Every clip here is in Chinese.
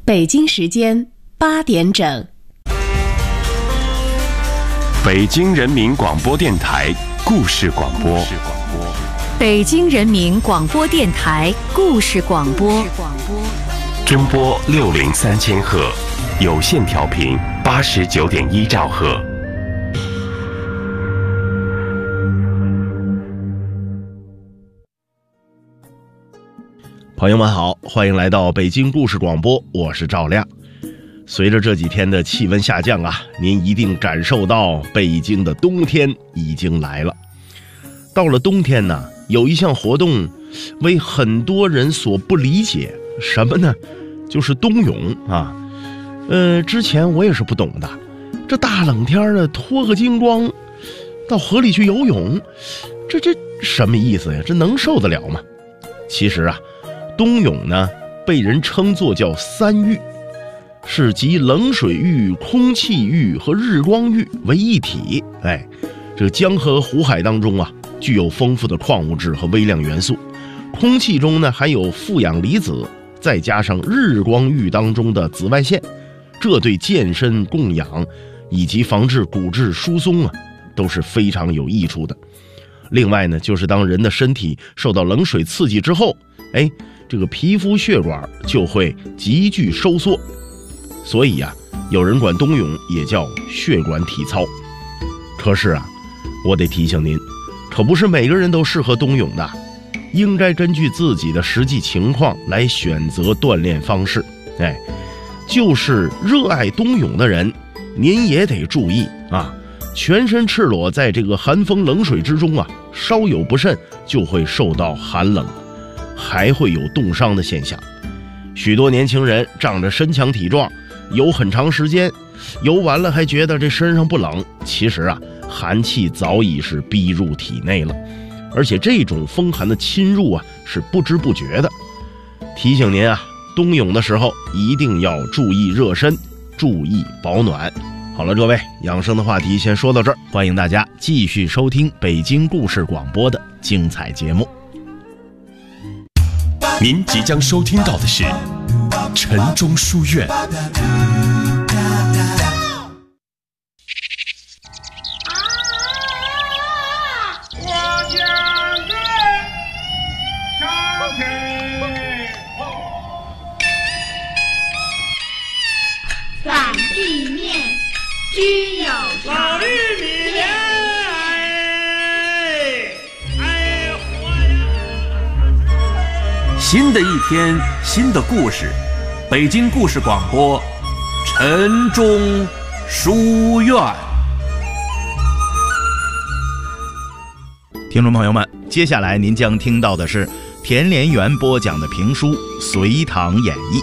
北京时间8点整， 北京人民广播电台故事广播。 北京人民广播电台故事广播。 中波603000赫，有线调频89.1兆赫。 朋友们好，欢迎来到北京故事广播，我是赵亮。随着这几天的气温下降啊，您一定感受到北京的冬天已经来了。到了冬天呢，有一项活动为很多人所不理解，什么呢？就是冬泳啊。之前我也是不懂的，这大冷天的脱个精光到河里去游泳，这什么意思呀？这能受得了吗？其实啊，冬泳呢被人称作叫三浴，是集冷水浴、空气浴和日光浴为一体。这个江河湖海当中啊，具有丰富的矿物质和微量元素，空气中呢含有负氧离子，再加上日光浴当中的紫外线，这对健身供氧以及防治骨质疏松啊都是非常有益处的。另外呢，就是当人的身体受到冷水刺激之后，这个皮肤血管就会急剧收缩，所以啊，有人管冬泳也叫血管体操。可是啊，我得提醒您，可不是每个人都适合冬泳的，应该根据自己的实际情况来选择锻炼方式。就是热爱冬泳的人，您也得注意啊，全身赤裸在这个寒风冷水之中啊，稍有不慎就会受到寒冷，还会有冻伤的现象。许多年轻人仗着身强体壮，游很长时间，游完了还觉得这身上不冷，其实啊，寒气早已是逼入体内了，而且这种风寒的侵入啊，是不知不觉的。提醒您啊，冬泳的时候一定要注意热身，注意保暖。好了，各位，养生的话题先说到这儿，欢迎大家继续收听北京故事广播的精彩节目。 您即将收听到的是晨钟书院。 反地面居有常， 新的一天，新的故事，北京故事广播，晨钟书院。 听众朋友们，接下来您将听到的是田连元播讲的评书《隋唐演义》。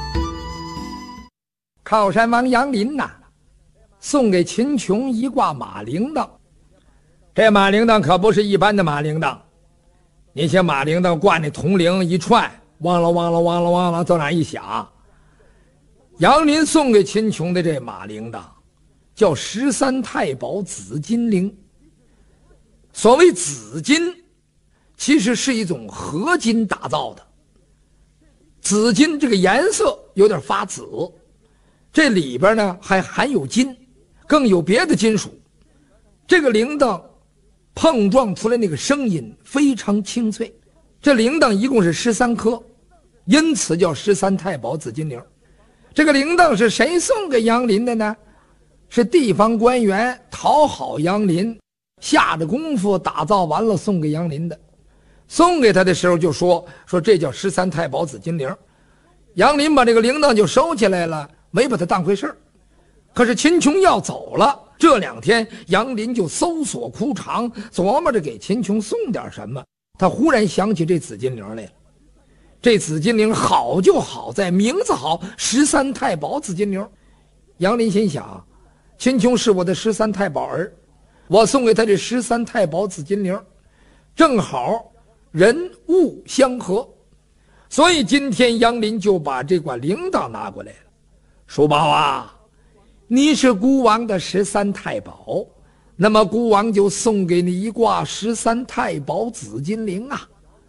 靠山王杨林呐，送给秦琼一挂马铃铛。这马铃铛可不是一般的马铃铛，你像马铃铛挂那铜铃一串，汪啦汪啦汪啦汪啦，走哪一响。杨林送给秦琼的这马铃铛叫13太保紫金铃。所谓紫金，其实是一种合金打造的。紫金这个颜色有点发紫，这里边呢还含有金，更有别的金属。这个铃铛碰撞出来那个声音非常清脆。这铃铛一共是13颗，因此叫13太保紫金铃。这个铃铛是谁送给杨林的呢？是地方官员讨好杨林，下着功夫打造完了送给杨林的。送给他的时候就说这叫13太保紫金铃。杨林把这个铃铛就收起来了，没把它当回事儿。可是秦琼要走了，这2天杨林就搜索枯肠，琢磨着给秦琼送点什么。他忽然想起这紫金铃来了。这紫金铃好就好在名字好，13太保紫金铃。杨林心想，秦琼是我的13太保儿，我送给他这13太保紫金铃，正好人物相合。所以今天杨林就把这挂铃铛拿过来了。叔宝啊，你是孤王的13太保，那么孤王就送给你一挂13太保紫金铃啊。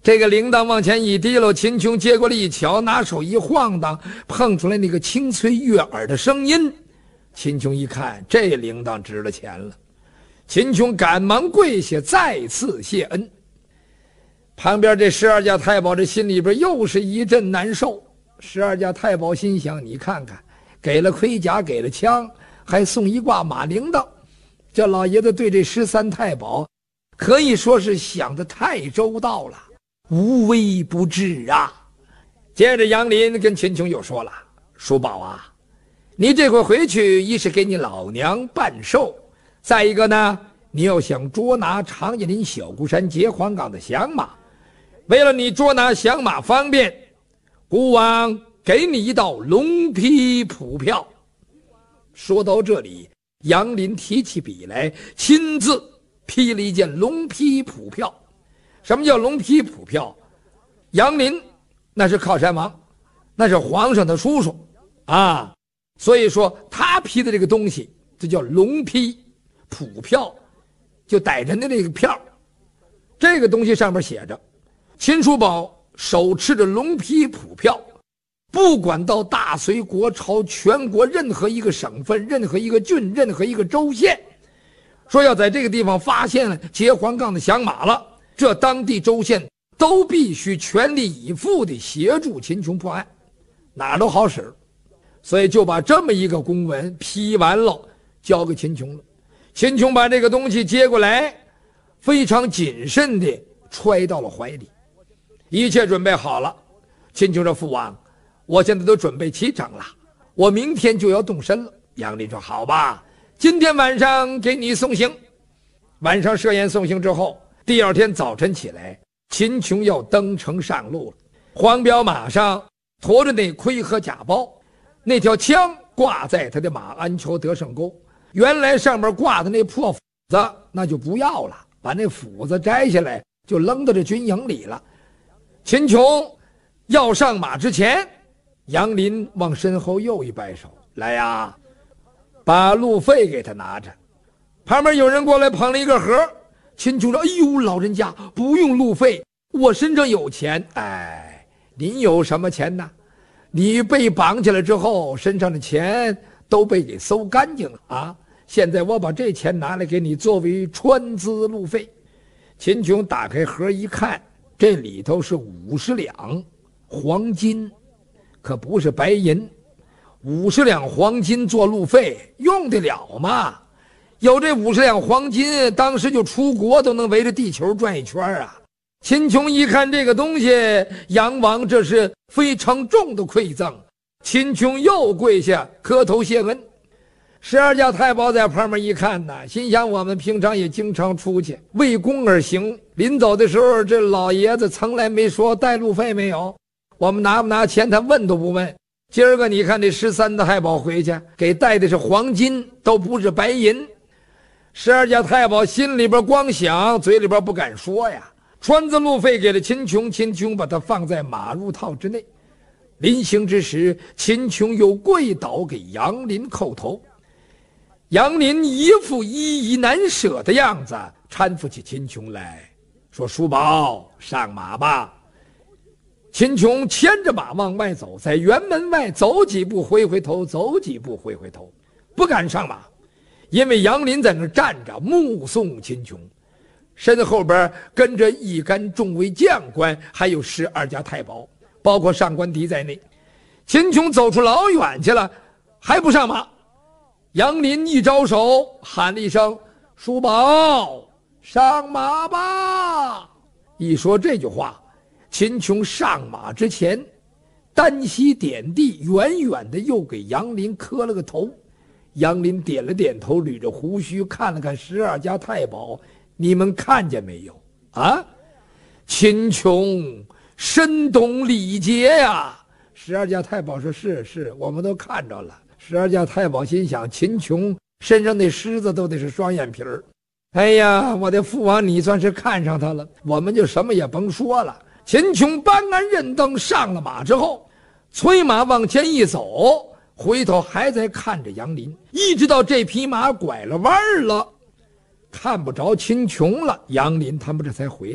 这个铃铛往前一提溜，秦琼接过来一瞧，拿手一晃荡，碰出来那个清脆悦耳的声音。秦琼一看，这铃铛值了钱了。秦琼赶忙跪下，再次谢恩。旁边这12家太保这心里边又是一阵难受。12家太保心想，你看看，给了盔甲，给了枪，还送一挂马铃铛，这老爷子对这13太保可以说是想得太周到了，无微不至啊。接着杨林跟秦琼又说了，叔宝啊，你这回回去，一是给你老娘办寿，再一个呢，你要想捉拿长叶林小孤山截黄岗的响马，为了你捉拿响马方便，孤王给你一道龙匹普票。说到这里，杨林提起笔来，亲自批了一件龙匹普票。什么叫龙匹普票？杨林那是靠山王，那是皇上的叔叔啊，所以说他批的这个东西，这叫龙匹普票，就逮人的那个票。这个东西上面写着，秦叔宝手持着龙匹普票，不管到大隋国朝全国任何一个省份、任何一个郡、任何一个州县，说要在这个地方发现了截黄岗的响马了，这当地州县都必须全力以赴地协助秦琼破案，哪儿都好使。所以就把这么一个公文批完了，交给秦琼了。秦琼把这个东西接过来，非常谨慎地揣到了怀里。一切准备好了。秦琼说，父王，我现在都准备齐整了，我明天就要动身了。杨林说，好吧，今天晚上给你送行。晚上设宴送行之后，第二天早晨起来，秦琼要登城上路了。黄骠马上驮着那盔和甲包，那条枪挂在他的马鞍裘得胜钩，原来上面挂的那破斧子那就不要了，把那斧子摘下来就扔到这军营里了。秦琼要上马之前，杨林往身后又一摆手，来呀，把路费给他拿着。旁边有人过来捧了一个盒，秦琼说，哎呦，老人家不用路费，我身上有钱。哎，您有什么钱呢？你被绑起来之后，身上的钱都被给搜干净了啊！现在我把这钱拿来给你作为川资路费。秦琼打开盒一看，这里头是50两黄金，可不是白银。50两黄金做路费用得了吗？有这50两黄金，当时就出国都能围着地球转一圈啊！秦琼一看这个东西，杨王这是非常重的馈赠，秦琼又跪下磕头谢恩。12家太保在旁边一看呢，心想我们平常也经常出去为公而行，临走的时候这老爷子从来没说带路费没有，我们拿不拿钱他问都不问。今儿个你看这13的太保回去给带的是黄金，都不是白银。12家太保心里边光想，嘴里边不敢说呀。川资路费给了秦琼，秦琼把它放在马入套之内。临行之时，秦琼又跪倒给杨林叩头。杨林一副依依难舍的样子，搀扶起秦琼来说，叔宝上马吧。秦琼牵着马往外走，在辕门外走几步回头，走几步回头，不敢上马，因为杨林在那站着目送秦琼，身后边跟着一干众位将官，还有12家太保，包括上官迪在内。秦琼走出老远去了，还不上马。杨林一招手，喊了一声，叔宝上马吧。一说这句话，秦琼上马之前单膝点地，远远的又给杨林磕了个头。杨林点了点头，捋着胡须看了看12家太保，你们看见没有啊？秦琼深懂礼节呀。12家太保说，是我们都看着了。12家太保心想，秦琼身上那虱子都得是双眼皮儿。哎呀，我的父王，你算是看上他了，我们就什么也甭说了。秦琼搬鞍认镫上了马之后，催马往前一走，回头还在看着杨林，一直到这匹马拐了弯了，看不着秦琼了，杨林他们这才回来。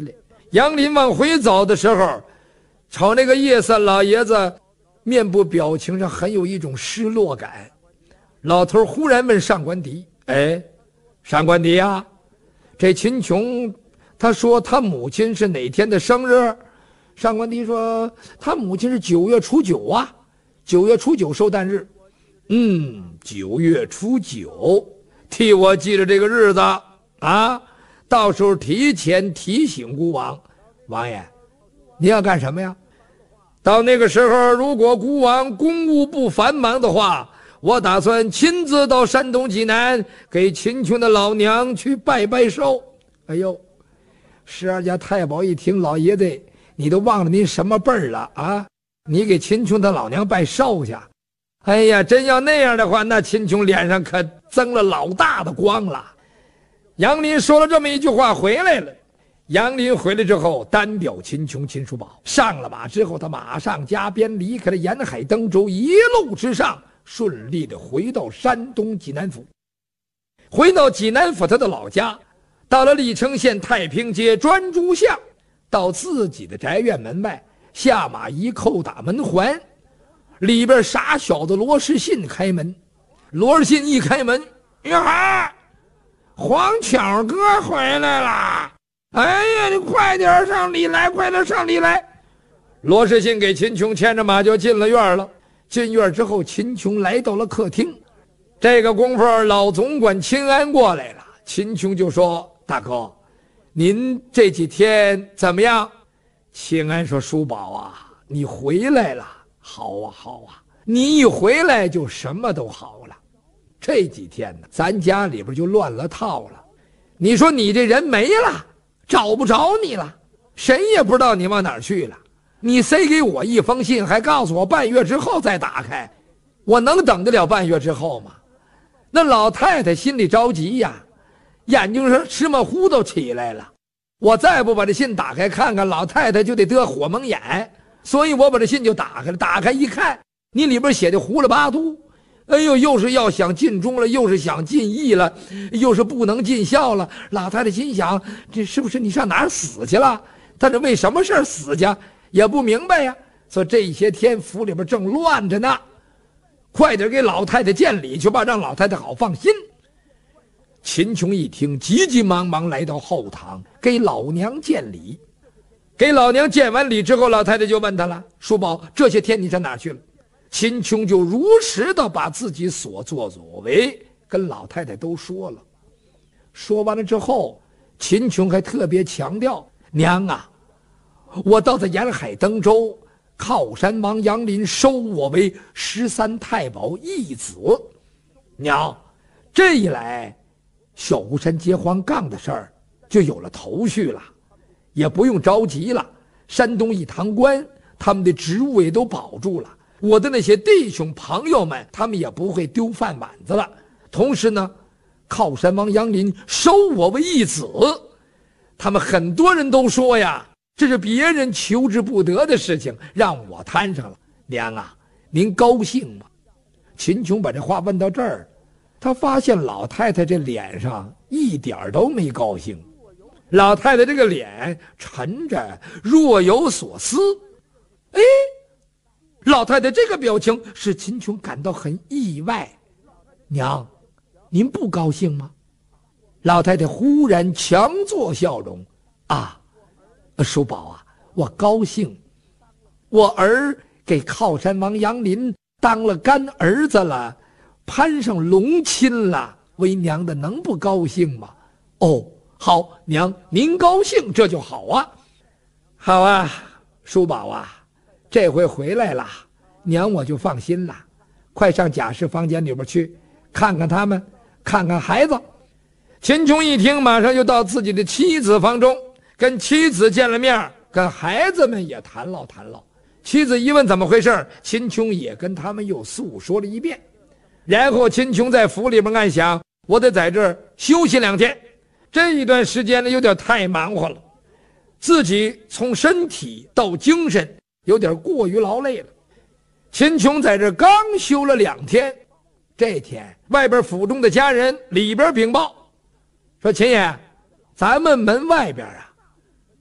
杨林往回走的时候，瞅那个叶三老爷子面部表情上很有一种失落感。老头忽然问上官迪：“哎，上官迪呀，这秦琼他说他母亲是哪天的生日？”上官迪说：“他母亲是9月初9啊，9月初9寿诞日。9月初9，替我记着这个日子啊，到时候提前提醒孤王。王爷，你要干什么呀？到那个时候，如果孤王公务不繁忙的话，我打算亲自到山东济南给秦琼的老娘去拜拜寿。”哎呦，12家太保一听，老爷子，你都忘了您什么辈儿了啊？你给秦琼的老娘拜寿去？哎呀，真要那样的话，那秦琼脸上可增了老大的光了。杨林说了这么一句话回来了。杨林回来之后，单表秦琼、秦叔宝上了马之后，他马上加鞭离开了沿海登州，一路之上顺利的回到山东济南府。回到济南府他的老家，到了历城县太平街专诸巷，到自己的宅院门外，下马一叩打门环，里边傻小子罗世信开门。罗世信一开门，呀，黄巧哥回来了！哎呀，你快点上里来，快点上里来！罗世信给秦琼牵着马就进了院了。进院之后，秦琼来到了客厅。这个功夫，老总管秦安过来了。秦琼就说：“大哥，您这几天怎么样？”秦安说：“叔宝啊，你回来了，好啊好啊，你一回来就什么都好了。这几天呢，咱家里边就乱了套了。你说你这人没了，找不着你了，谁也不知道你往哪儿去了。你塞给我一封信，还告诉我半月之后再打开，我能等得了半月之后吗？那老太太心里着急呀，眼睛上芝麻糊都起来了。我再不把这信打开看看，老太太就得得火蒙眼，所以我把这信就打开了。打开一看，你里边写的胡了八嘟，哎呦，又是要想尽忠了，又是想尽义了，又是不能尽孝了。老太太心想，这是不是你上哪儿死去了？但是为什么事儿死去也不明白呀。所以这些天府里边正乱着呢，快点给老太太见礼去吧，让老太太好放心。秦琼一听，急急忙忙来到后堂给老娘见礼。给老娘见完礼之后，老太太就问他了：“叔宝，这些天你上哪儿去了？”秦琼就如实的把自己所作所为跟老太太都说了。说完了之后，秦琼还特别强调：“娘啊，我到在沿海登州，靠山王杨林收我为13太保义子。娘，这一来，小湖山接黄杠的事儿就有了头绪了，也不用着急了。山东一堂官他们的职务也都保住了，我的那些弟兄朋友们他们也不会丢饭碗子了。同时呢，靠山王杨林收我为义子，他们很多人都说呀，这是别人求之不得的事情，让我摊上了。娘啊，您高兴吗？”秦琼把这话问到这儿，他发现老太太这脸上一点都没高兴，老太太这个脸沉着，若有所思。哎，老太太这个表情使秦琼感到很意外。娘，您不高兴吗？老太太忽然强作笑容：“啊，叔宝啊，我高兴，我儿给靠山王杨林当了干儿子了，攀上龙亲了，为娘的能不高兴吗？”“哦，好，娘您高兴这就好啊。”“好啊，叔宝啊，这回回来了，娘我就放心了。快上贾氏房间里边去，看看他们，看看孩子。”秦琼一听，马上就到自己的妻子房中，跟妻子见了面，跟孩子们也谈唠谈唠。妻子一问怎么回事，秦琼也跟他们又诉说了一遍。然后秦琼在府里边暗想，我得在这儿休息2天。这一段时间呢，有点太忙活了，自己从身体到精神有点过于劳累了。秦琼在这刚休了2天，这天外边府中的家人里边禀报说：“秦爷，咱们门外边啊，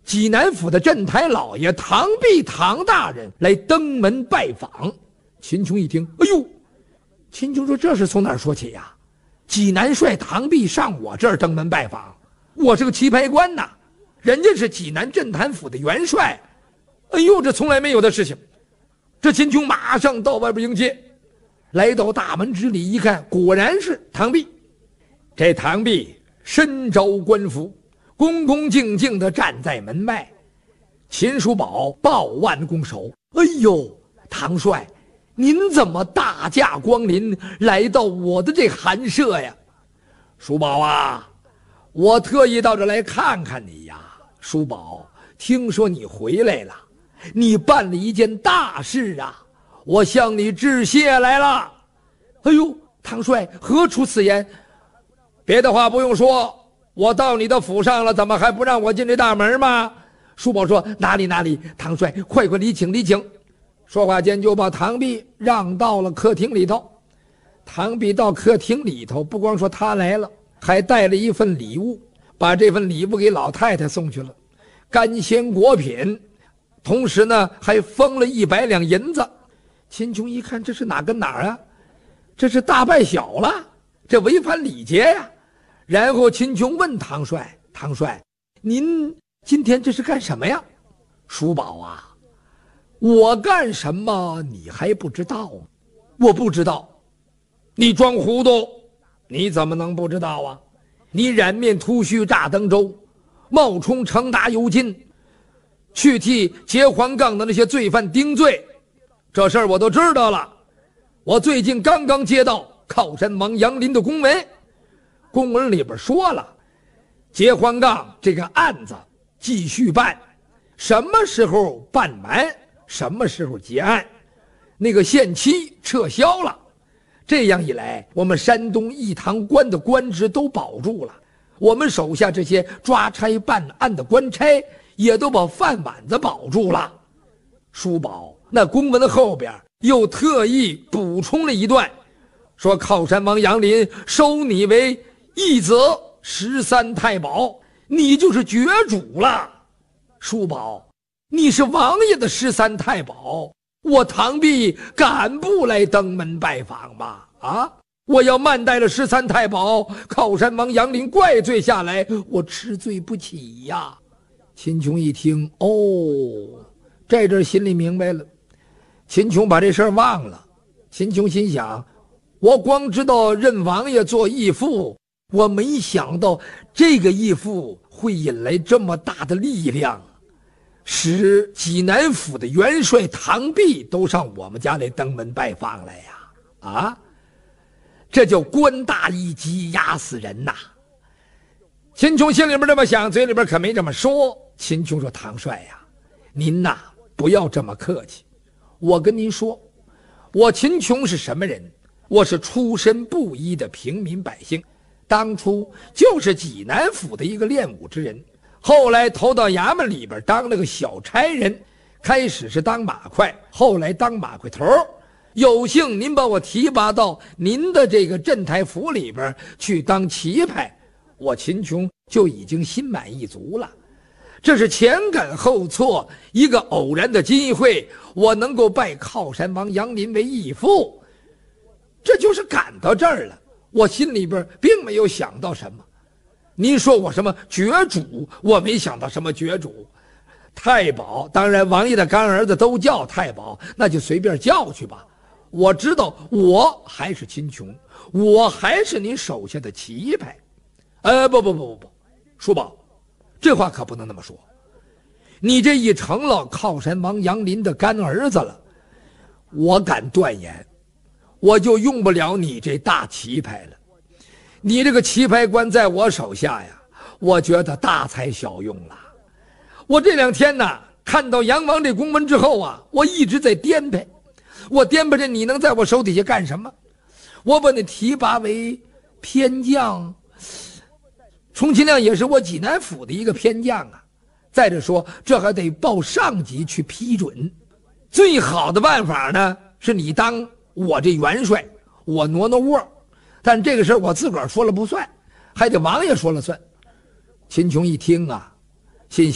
济南府的镇台老爷唐弼唐大人来登门拜访。秦琼一听，哎呦，秦琼说这是从哪儿说起呀？济南帅唐弼上我这儿登门拜访，我是个棋牌官呐，人家是济南镇坛府的元帅，哎呦，这从来没有的事情。这秦琼马上到外边迎接，来到大门之里一看，果然是唐弼。这唐弼身着官服，恭恭敬敬地站在门外。秦叔宝抱腕拱手，哎呦，唐帅，您怎么大驾光临来到我的这寒舍呀？叔宝啊，我特意到这来看看你呀。叔宝，听说你回来了，你办了一件大事啊，我向你致谢来了。哎呦，唐帅，何出此言？别的话不用说，我到你的府上了，怎么还不让我进这大门吗？叔宝说，哪里哪里，唐帅，快快里请里请。说话间就把唐弼让到了客厅里头。唐弼到客厅里头，不光说他来了，还带了一份礼物，把这份礼物给老太太送去了，干鲜果品，同时呢还封了100两银子。秦琼一看，这是哪跟哪儿啊？这是大败小了，这违反礼节呀。然后秦琼问唐帅，唐帅，您今天这是干什么呀？叔宝啊，我干什么你还不知道吗？我不知道。你装糊涂，你怎么能不知道啊？你染面秃须炸登州，冒充程达尤金，去替劫黄杠的那些罪犯定罪，这事儿我都知道了。我最近刚刚接到靠山王杨林的公文，公文里边说了，劫黄杠这个案子继续办，什么时候办完什么时候结案，那个限期撤销了。这样一来，我们山东义堂关的官职都保住了，我们手下这些抓差办案的官差也都把饭碗子保住了。叔宝，那公文后边又特意补充了一段，说靠山王杨林收你为义子13太保，你就是爵主了。叔宝，你是王爷的13太保，我唐弼敢不来登门拜访吗？啊，我要慢待了13太保，靠山王杨林怪罪下来，我吃罪不起呀。秦琼一听，哦，这阵心里明白了。秦琼把这事儿忘了。秦琼心想，我光知道认王爷做义父，我没想到这个义父会引来这么大的力量，使济南府的元帅唐弼都上我们家来登门拜访来呀！啊，这叫官大一级压死人呐！秦琼心里边这么想，嘴里边可没这么说。秦琼说：“唐帅呀，您呐不要这么客气。我跟您说，我秦琼是什么人？我是出身布衣的平民百姓，当初就是济南府的一个练武之人，后来投到衙门里边当了个小差人，开始是当马快，后来当马快头。有幸您把我提拔到您的这个镇台府里边去当棋牌，我秦琼就已经心满意足了。这是前赶后错，一个偶然的机会，我能够拜靠山王杨林为义父，这就是赶到这儿了。我心里边并没有想到什么。您说我什么爵主，我没想到什么爵主。太保，当然王爷的干儿子都叫太保，那就随便叫去吧。我知道我还是秦琼，我还是您手下的棋牌。不，叔宝，这话可不能那么说。你这一成了靠山王杨林的干儿子了，我敢断言，我就用不了你这大棋牌了。你这个棋牌官在我手下呀，我觉得大材小用了。我这2天呢，看到杨王这公文之后啊，我一直在颠沛。我颠沛着你能在我手底下干什么？我把你提拔为偏将，充其量也是我济南府的一个偏将啊。再者说，这还得报上级去批准。最好的办法呢，是你当我这元帅，我挪窝。但这个事儿我自个儿说了不算，还得王爷说了算。秦琼一听啊，心想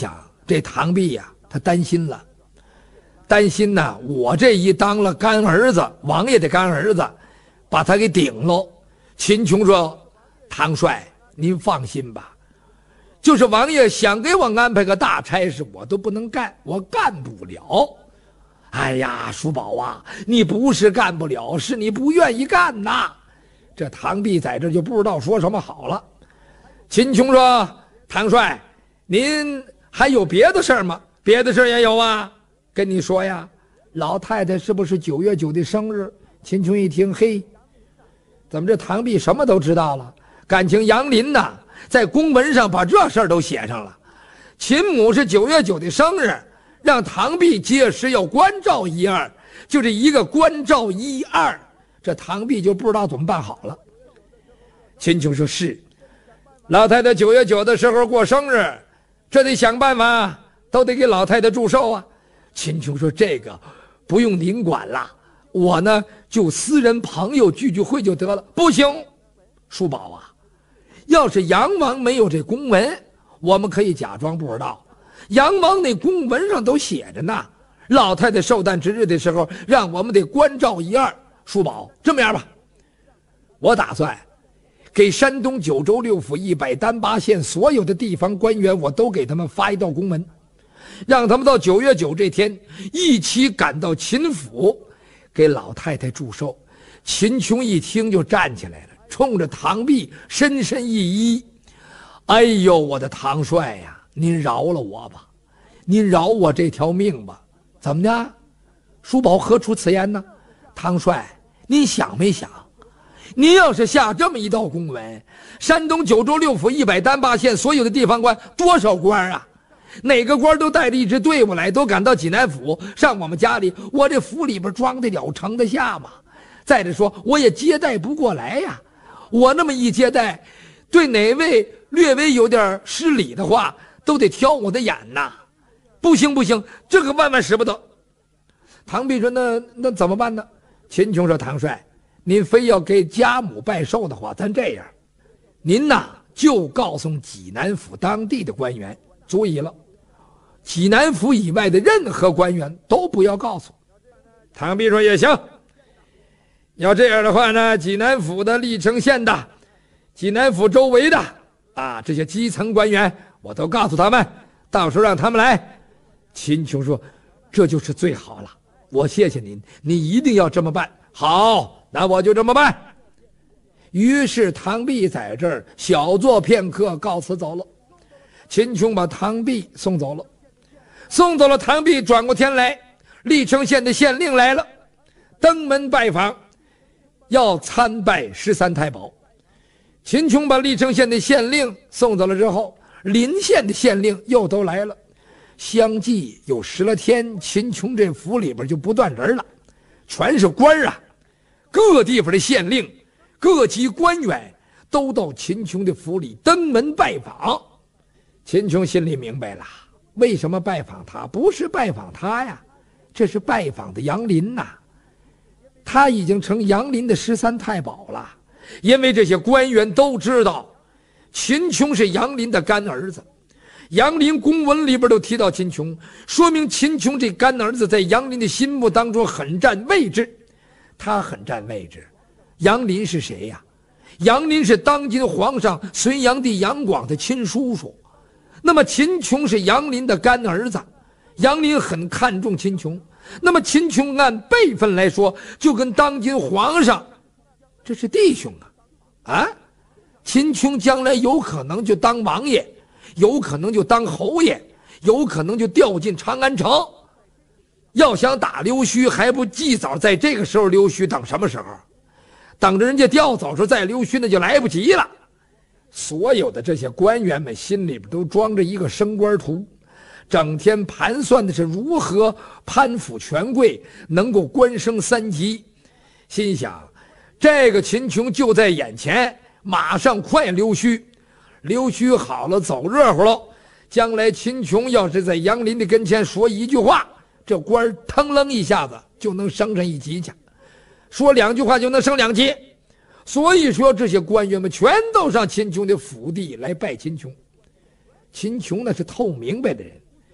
这唐弼呀，他担心了，担心呐，我这一当了干儿子，王爷的干儿子，把他给顶喽。秦琼说：“唐帅，您放心吧，就是王爷想给我安排个大差事，我都不能干，我干不了。”哎呀，叔宝啊，你不是干不了，是你不愿意干呐。这唐弼在这就不知道说什么好了。秦琼说：“唐帅，您还有别的事儿吗？”“别的事儿也有啊，跟你说呀，老太太是不是9月9的生日？”秦琼一听，嘿，怎么这唐弼什么都知道了？感情杨林呐，在公文上把这事儿都写上了。秦母是9月9的生日，让唐弼届时要关照一二，就这一个关照一二，这唐弼就不知道怎么办好了。秦琼说：“是，老太太9月9的时候过生日，这得想办法，都得给老太太祝寿啊。”秦琼说：“这个不用您管了，我呢就私人朋友聚聚会就得了。”“不行，叔宝啊，要是杨王没有这公文，我们可以假装不知道。杨王那公文上都写着呢，老太太寿诞之日的时候，让我们得关照一二。叔宝，这么样吧，我打算给山东九州六府100单8县所有的地方官员，我都给他们发一道公文，让他们到9月9这天一起赶到秦府，给老太太祝寿。”秦琼一听就站起来了，冲着唐弼深深一揖：“哎呦，我的唐帅呀，您饶了我吧，您饶我这条命吧。”“怎么的？叔宝何出此言呢？”“唐帅，您想没想，您要是下这么一道公文，山东九州六府100单8县所有的地方官多少官啊？哪个官都带着一支队伍来，都赶到济南府上我们家里，我这府里边装得了盛得下吗？再者说，我也接待不过来呀。我那么一接待，对哪位略微有点失礼的话，都得挑我的眼呐。不行不行，这个万万使不得。”唐弼说：“那怎么办呢？”秦琼说：“唐帅，您非要给家母拜寿的话，咱这样，您呐就告诉济南府当地的官员足矣了，济南府以外的任何官员都不要告诉。”唐弼说：“也行，要这样的话呢，济南府的历城县的，济南府周围的这些基层官员我都告诉他们，到时候让他们来。”秦琼说：“这就是最好了，我谢谢您，你一定要这么办。”“好，那我就这么办。”于是唐弼在这儿小坐片刻，告辞走了。秦琼把唐弼送走了，唐弼转过天来，历城县的县令来了，登门拜访，要参拜13太保。秦琼把历城县的县令送走了之后，临县的县令又都来了，相继有10来天，秦琼这府里边就不断人了，全是官啊，各地方的县令、各级官员都到秦琼的府里登门拜访。秦琼心里明白了，为什么拜访他？不是拜访他呀，这是拜访的杨林呐。他已经成杨林的13太保了，因为这些官员都知道秦琼是杨林的干儿子，杨林公文里边都提到秦琼，说明秦琼这干儿子在杨林的心目当中很占位置。他很占位置。杨林是谁呀？杨林是当今皇上隋炀帝杨广的亲叔叔。那么秦琼是杨林的干儿子，杨林很看重秦琼。那么秦琼按辈分来说，就跟当今皇上这是弟兄啊！秦琼将来有可能就当王爷，有可能就当侯爷，有可能就调进长安城。要想打溜须，还不及早在这个时候溜须，等什么时候？等着人家调走时候再溜须，那就来不及了。所有的这些官员们心里边都装着一个升官图，整天盘算的是如何攀附权贵，能够官升3级。心想这个秦琼就在眼前，马上快溜须，溜须好了走热乎了。将来秦琼要是在杨林的跟前说一句话，这官腾楞一下子就能升上1级去，说2句话就能升2级。所以说这些官员们全都上秦琼的府邸来拜秦琼。秦琼那是透明白的人，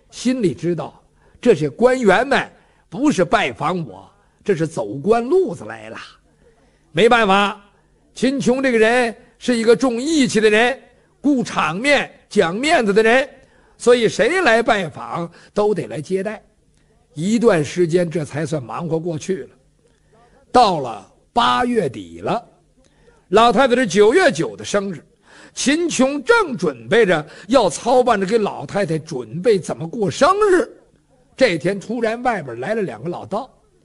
心里知道这些官员们不是拜访我，这是走官路子来了。没办法，秦琼这个人是一个重义气的人，顾场面讲面子的人，所以谁来拜访都得来接待。一段时间这才算忙活过去了。到了8月底了，老太太是9月9的生日，秦琼正准备着要操办着给老太太准备怎么过生日，这天突然外边来了2个老道。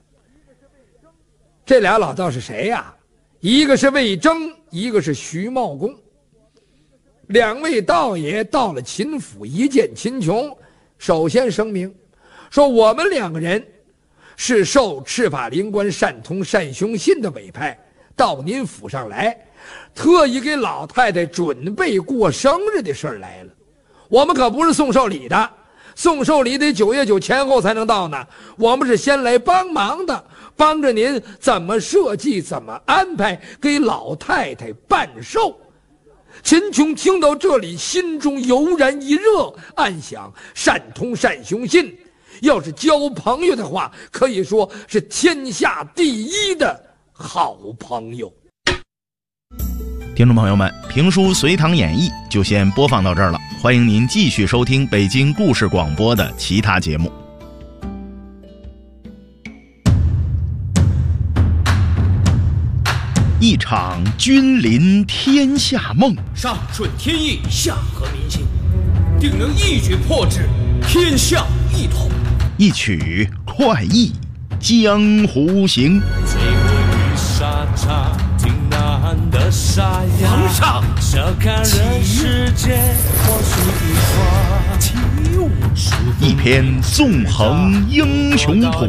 这俩老道是谁呀？一个是魏征，一个是徐茂公。2位道爷到了秦府，一见秦琼，首先声明说，我们2个人是受赤法灵官单通单雄信的委派，到您府上来，特意给老太太准备过生日的事儿来了。我们可不是送寿礼的，送寿礼得9月9前后才能到呢。我们是先来帮忙的，帮着您怎么设计，怎么安排，给老太太办寿。秦琼听到这里，心中油然一热，暗想单通单雄信要是交朋友的话，可以说是天下第一的好朋友。 听众朋友们，评书《隋唐演义》就先播放到这儿了，欢迎您继续收听北京故事广播的其他节目。一场君临天下梦， 上顺天意，下合民心，定能一举破之，天下一统。 一曲快意江湖行。 皇上， 一篇纵横英雄谱。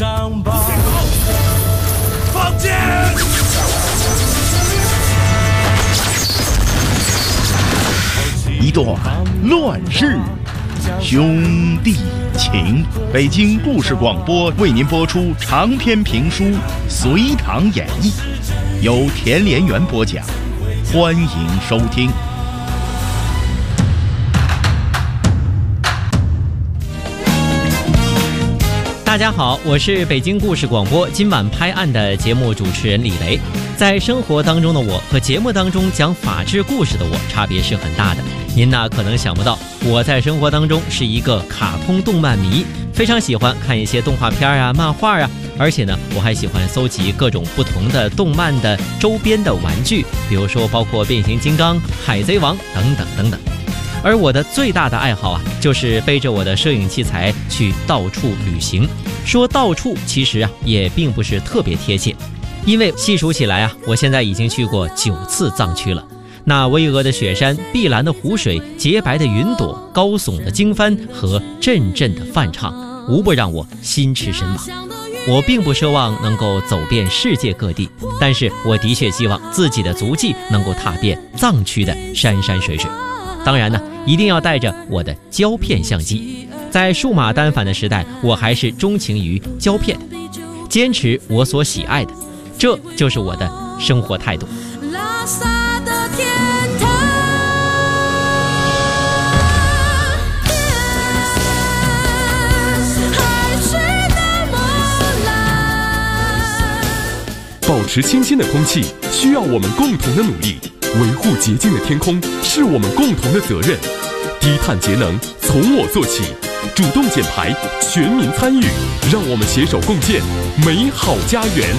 放箭！ 一段乱世兄弟情。北京故事广播为您播出长篇评书《隋唐演义》，由田连元播讲，欢迎收听。 大家好，我是北京故事广播今晚拍案的节目主持人李雷。在生活当中的我和节目当中讲法治故事的我差别是很大的。您呢可能想不到，我在生活当中是一个卡通动漫迷，非常喜欢看一些动画片啊、漫画啊，而且呢我还喜欢搜集各种不同的动漫的周边的玩具，比如说包括变形金刚、海贼王等等等等。而我的最大的爱好啊，就是背着我的摄影器材去到处旅行。说到处其实啊也并不是特别贴切，因为细数起来啊，我现在已经去过9次藏区了。那巍峨的雪山、碧蓝的湖水、洁白的云朵、高耸的经幡和阵阵的梵唱，无不让我心驰神往。我并不奢望能够走遍世界各地，但是我的确希望自己的足迹能够踏遍藏区的山山水水。当然呢，一定要带着我的胶片相机。在数码单反的时代，我还是钟情于胶片，坚持我所喜爱的，这就是我的生活态度。拉萨的天堂， 海水的波澜。保持清新的空气需要我们共同的努力，维护洁净的天空是我们共同的责任。低碳节能从我做起，主动减排，全民参与，让我们携手共建美好家园。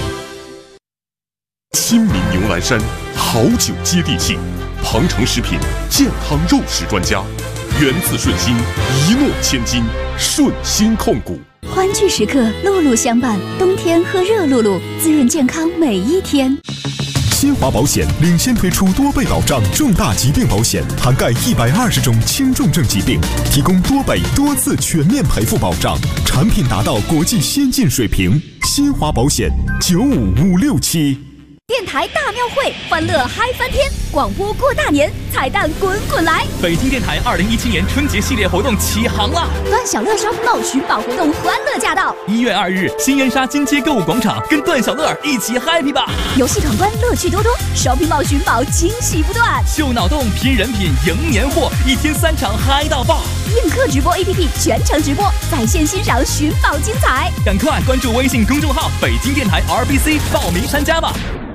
新民牛栏山好酒接地气，庞城食品健康肉食专家，源自顺心，一诺千金，顺心控股。 欢聚时刻，露露相伴，冬天喝热露露，滋润健康每一天。 新华保险领先推出多倍保障重大疾病保险，涵盖120种轻重症疾病，提供多倍多次全面赔付保障，产品达到国际先进水平。新华保险95567。 电台大庙会，欢乐嗨翻天！广播过大年，彩蛋滚滚来！ 北京电台2017年春节系列活动起航了！ 段小乐烧闹寻宝活动欢乐驾到 ！1月2日，新源沙金街购物广场，跟段小乐一起 happy 吧！ 游戏闯关乐趣多多，shopping冒寻宝惊喜不断， 秀脑洞拼人品赢年货，1天3场嗨到爆！ 映客直播 APP 全程直播，在线欣赏寻宝精彩！ 赶快关注微信公众号北京电台 RBC 报名参加吧！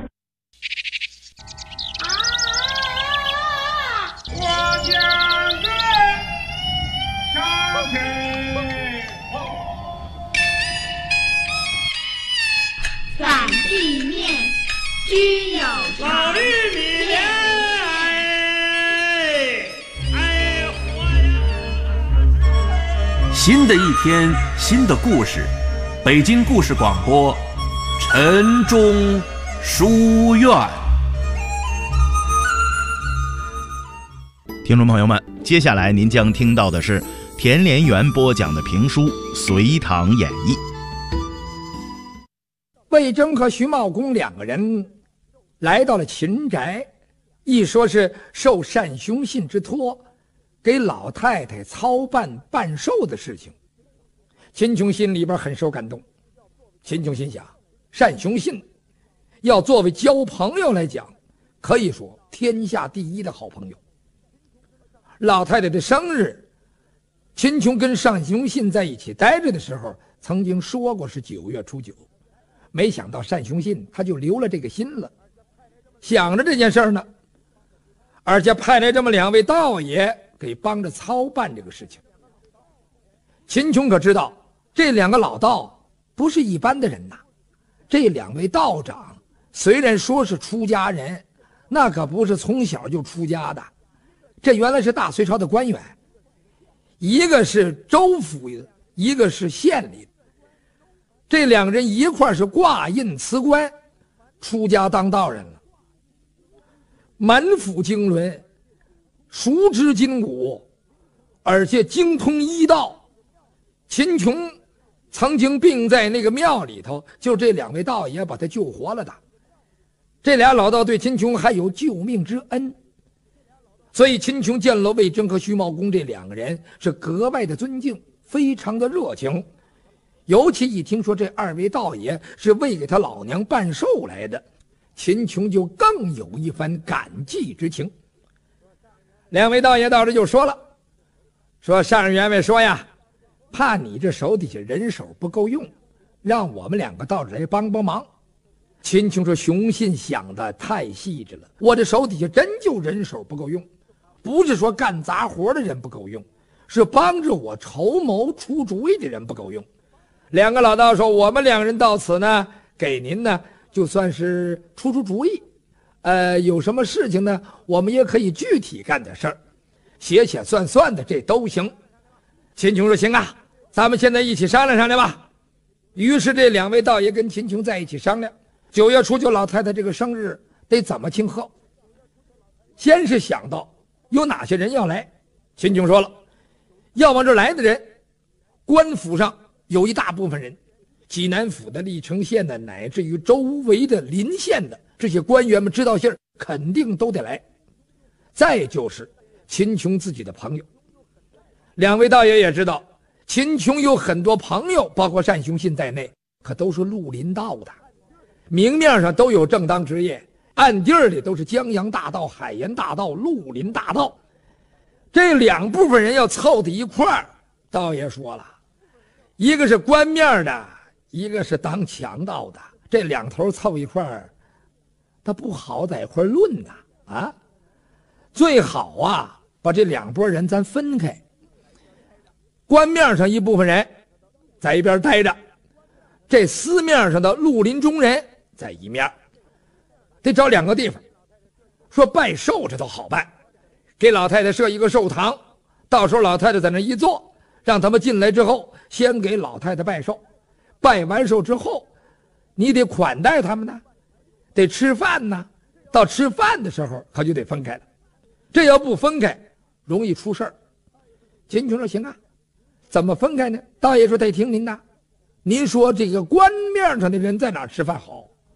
散地面，均有常。老绿米莲， 新的一天，新的故事，北京故事广播，晨钟书院。 听众朋友们，接下来您将听到的是田连元播讲的评书《隋唐演义》。 魏征和徐茂公两个人来到了秦宅，一说是受单雄信之托，给老太太操办办寿的事情。秦琼心里边很受感动。秦琼心想，单雄信要作为交朋友来讲，可以说天下第一的好朋友。老太太的生日，秦琼跟单雄信在一起待着的时候，曾经说过是9月初9。没想到单雄信他就留了这个心了，想着这件事呢，而且派来这么2位道爷给帮着操办这个事情。秦琼可知道这2个老道不是一般的人呐，这2位道长虽然说是出家人，那可不是从小就出家的，这原来是大隋朝的官员，一个是州府的，一个是县里的。这2个人一块是挂印辞官，出家当道人了，满腹经纶，熟知筋骨，而且精通医道。秦琼曾经病在那个庙里头，就这2位道爷把他救活了的。这俩老道对秦琼还有救命之恩，所以秦琼见了魏征和徐茂公这2个人是格外的尊敬，非常的热情。尤其一听说这2位道爷是为给他老娘办寿来的，秦琼就更有一番感激之情。2位道爷到这就说了，说上员外说呀，怕你这手底下人手不够用，让我们2个到这来帮帮忙。秦琼说，雄信想的太细致了，我这手底下真就人手不够用，不是说干杂活的人不够用，是帮着我筹谋出主意的人不够用。2个老道说，我们2个人到此呢，给您呢就算是出主意，有什么事情呢，我们也可以具体干点事儿，写算的这都行。秦琼说，行啊，咱们现在一起商量商量吧。于是这2位道爷跟秦琼在一起商量，9月初9老太太这个生日得怎么庆贺。先是想到有哪些人要来，秦琼说了，要往这来的人，官府上有一大部分人，济南府的、历城县的，乃至于周围的邻县的这些官员们知道信儿，肯定都得来。再就是秦琼自己的朋友，2位道爷也知道秦琼有很多朋友，包括单雄信在内，可都是绿林道的，明面上都有正当职业，暗地里都是江洋大盗、海盐大盗、绿林大盗。这2部分人要凑在一块儿，道爷说了，一个是官面的，一个是当强盗的，这2头凑一块儿，他不好在一块论呐啊！最好啊，把这2拨人咱分开。官面上一部分人在一边待着，这私面上的绿林中人在一面，得找2个地方。说拜寿这都好办，给老太太设一个寿堂，到时候老太太在那一坐，让他们进来之后，先给老太太拜寿，拜完寿之后，你得款待他们呢，得吃饭呢。到吃饭的时候，可就得分开了。这要不分开，容易出事儿。秦琼说：“行啊，怎么分开呢？”道爷说：“得听您的。您说这个官面上的人在哪儿吃饭好？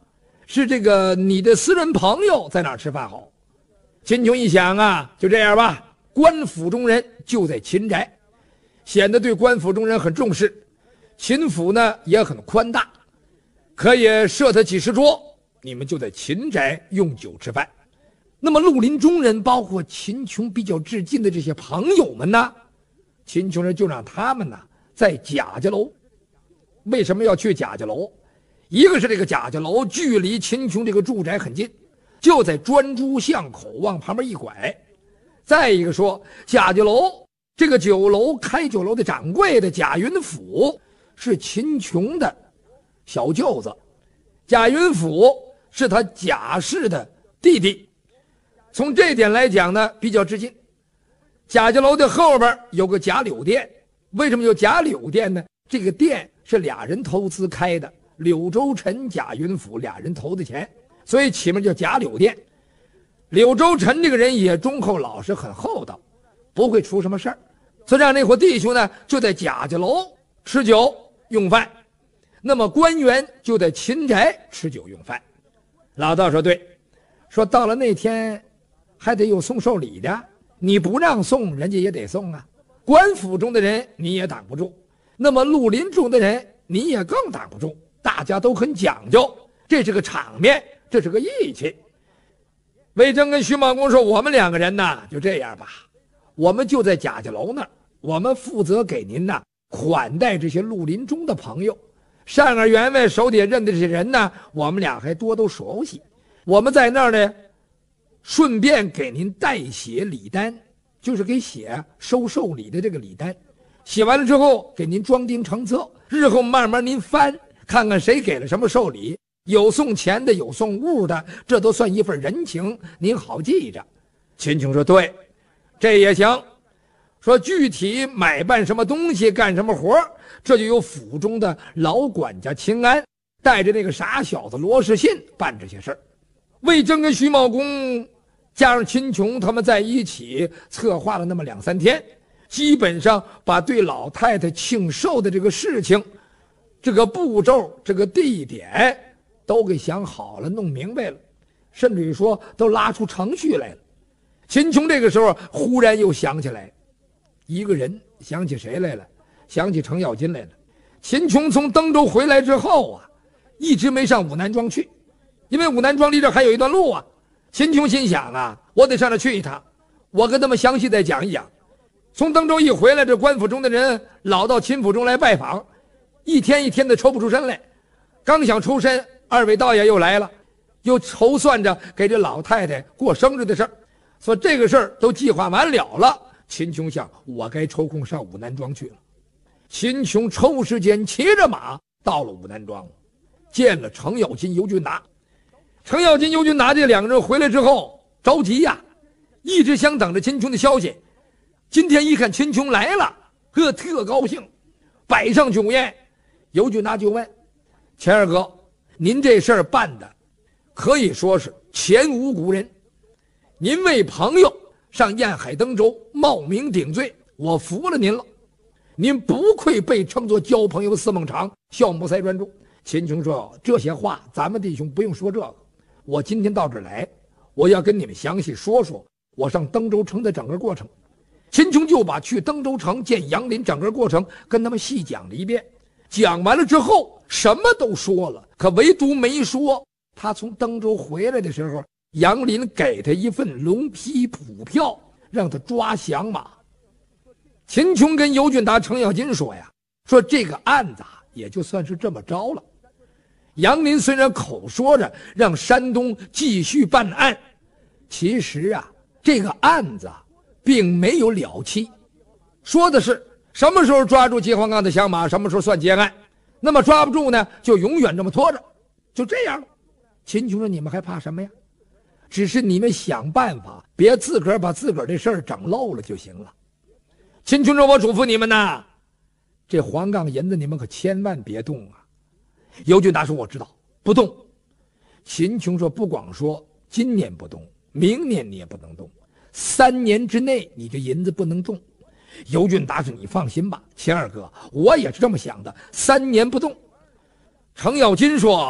是这个你的私人朋友在哪儿吃饭好？秦琼一想啊，就这样吧，官府中人就在秦宅，显得对官府中人很重视。秦府呢也很宽大，可以设他几十桌，你们就在秦宅用酒吃饭。那么绿林中人，包括秦琼比较至近的这些朋友们呢，秦琼人就让他们呢在贾家楼。为什么要去贾家楼？一个是这个贾家楼距离秦琼这个住宅很近，就在专诸巷口往旁边一拐。再一个说，贾家楼这个酒楼开酒楼的掌柜的贾云甫是秦琼的小舅子，贾云甫是他贾氏的弟弟。从这点来讲呢，比较至近。贾家楼的后边有个贾柳店，为什么有贾柳店呢？这个店是俩人投资开的，柳州臣、贾云甫俩人投的钱，所以起名叫贾柳店。柳州臣这个人也忠厚老实，很厚道，不会出什么事儿，所以让那伙弟兄呢就在贾家楼吃酒用饭，那么官员就在秦宅吃酒用饭。老道说对，说到了那天还得有送寿礼的，你不让送，人家也得送啊。官府中的人你也挡不住，那么绿林中的人你也更挡不住，大家都很讲究，这是个场面，这是个义气。魏征跟徐茂公说，我们两个人呢就这样吧，我们就在贾家楼那儿，我们负责给您呢款待这些绿林中的朋友，善而员外手底下认的这些人呢，我们俩还多都熟悉，我们在那儿呢顺便给您代写礼单，就是给写收寿礼的这个礼单，写完了之后给您装订成册，日后慢慢您翻看看谁给了什么寿礼，有送钱的有送物的，这都算一份人情，您好记着。秦琼说对，这也行。说具体买办什么东西干什么活，这就由府中的老管家秦安带着那个傻小子罗世信办这些事儿。魏征跟徐茂公加上秦琼他们在一起策划了那么2-3天，基本上把对老太太庆寿的这个事情、这个步骤、这个地点都给想好了，弄明白了，甚至于说都拉出程序来了。秦琼这个时候忽然又想起来一个人，想起谁来了？想起程咬金来了。秦琼从登州回来之后啊，一直没上武南庄去，因为武南庄离这还有一段路啊。秦琼心想啊，我得上那去一趟，我跟他们详细再讲一讲。从登州一回来，这官府中的人老到秦府中来拜访，一天一天的抽不出身来。刚想抽身，二位道爷又来了，又筹算着给这老太太过生日的事儿，说这个事儿都计划完了。秦琼想，我该抽空上武南庄去了。秦琼抽时间骑着马到了武南庄，见了程咬金、尤俊达。程咬金、尤俊达这两个人回来之后着急呀，一直想等着秦琼的消息。今天一看秦琼来了，特高兴，摆上酒宴。尤俊达就问钱二哥，您这事儿办的可以说是前无古人，您为朋友上燕海登州冒名顶罪，我服了您了，您不愧被称作交朋友司孟尝，孝母塞专诸。秦琼说，这些话咱们弟兄不用说这个，我今天到这儿来，我要跟你们详细说说我上登州城的整个过程。秦琼就把去登州城见杨林整个过程跟他们细讲了一遍，讲完了之后什么都说了，可唯独没说他从登州回来的时候，杨林给他一份龙批捕票，让他抓降马。秦琼跟尤俊达、程咬金说呀，说这个案子也就算是这么着了。杨林虽然口说着让山东继续办案，其实啊，这个案子并没有了期，说的是什么时候抓住齐黄冈的降马，什么时候算结案。那么抓不住呢，就永远这么拖着，就这样了。秦琼说，你们还怕什么呀？只是你们想办法，别自个儿把自个儿的事儿整漏了就行了。秦琼说，我嘱咐你们呐，这黄冈银子你们可千万别动啊。尤俊达说，我知道，不动。秦琼说，不光说今年不动，明年你也不能动，3年之内你这银子不能动。尤俊达说，你放心吧，钱二哥，我也是这么想的，3年不动。程咬金说，